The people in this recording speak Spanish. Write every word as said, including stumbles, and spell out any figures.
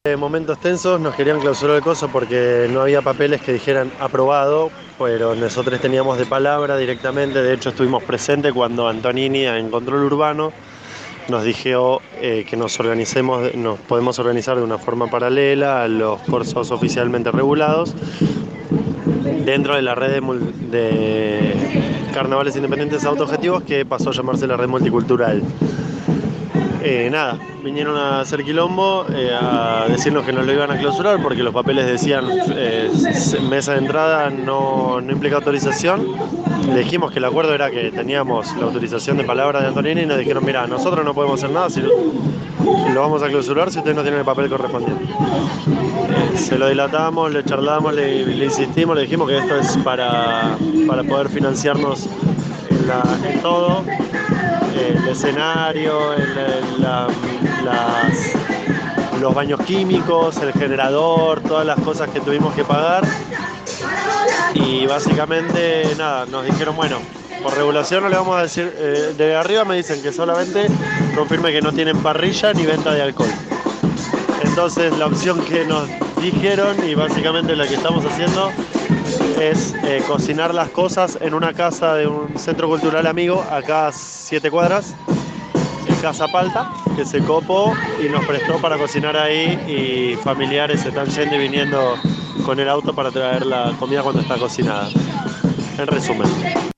En momentos tensos nos querían clausurar el coso porque no había papeles que dijeran aprobado, pero nosotros teníamos de palabra directamente. De hecho estuvimos presentes cuando Antonini en Control Urbano nos dijo eh, que nos organicemos, nos podemos organizar de una forma paralela a los cursos oficialmente regulados dentro de la red de, de carnavales independientes autogestivos, que pasó a llamarse la red multicultural. Eh, nada, vinieron a hacer quilombo, eh, a decirnos que nos lo iban a clausurar porque los papeles decían eh, mesa de entrada no, no implica autorización. Le dijimos que el acuerdo era que teníamos la autorización de palabra de Antonini y nos dijeron, mira, nosotros no podemos hacer nada, si lo vamos a clausurar si ustedes no tienen el papel correspondiente. Eh, se lo dilatamos, le charlamos, le, le insistimos, le dijimos que esto es para, para poder financiarnos en, la, en todo. El escenario, el, el, la, las, los baños químicos, el generador, todas las cosas que tuvimos que pagar. Y básicamente, nada, nos dijeron, bueno, por regulación no le vamos a decir, eh, de arriba me dicen que solamente confirme que no tienen parrilla ni venta de alcohol. Entonces la opción que nos dijeron, y básicamente la que estamos haciendo, es eh, cocinar las cosas en una casa de un centro cultural amigo, acá a siete cuadras, en Casa Palta, que se copó y nos prestó para cocinar ahí, y familiares se están yendo y viniendo con el auto para traer la comida cuando está cocinada. En resumen.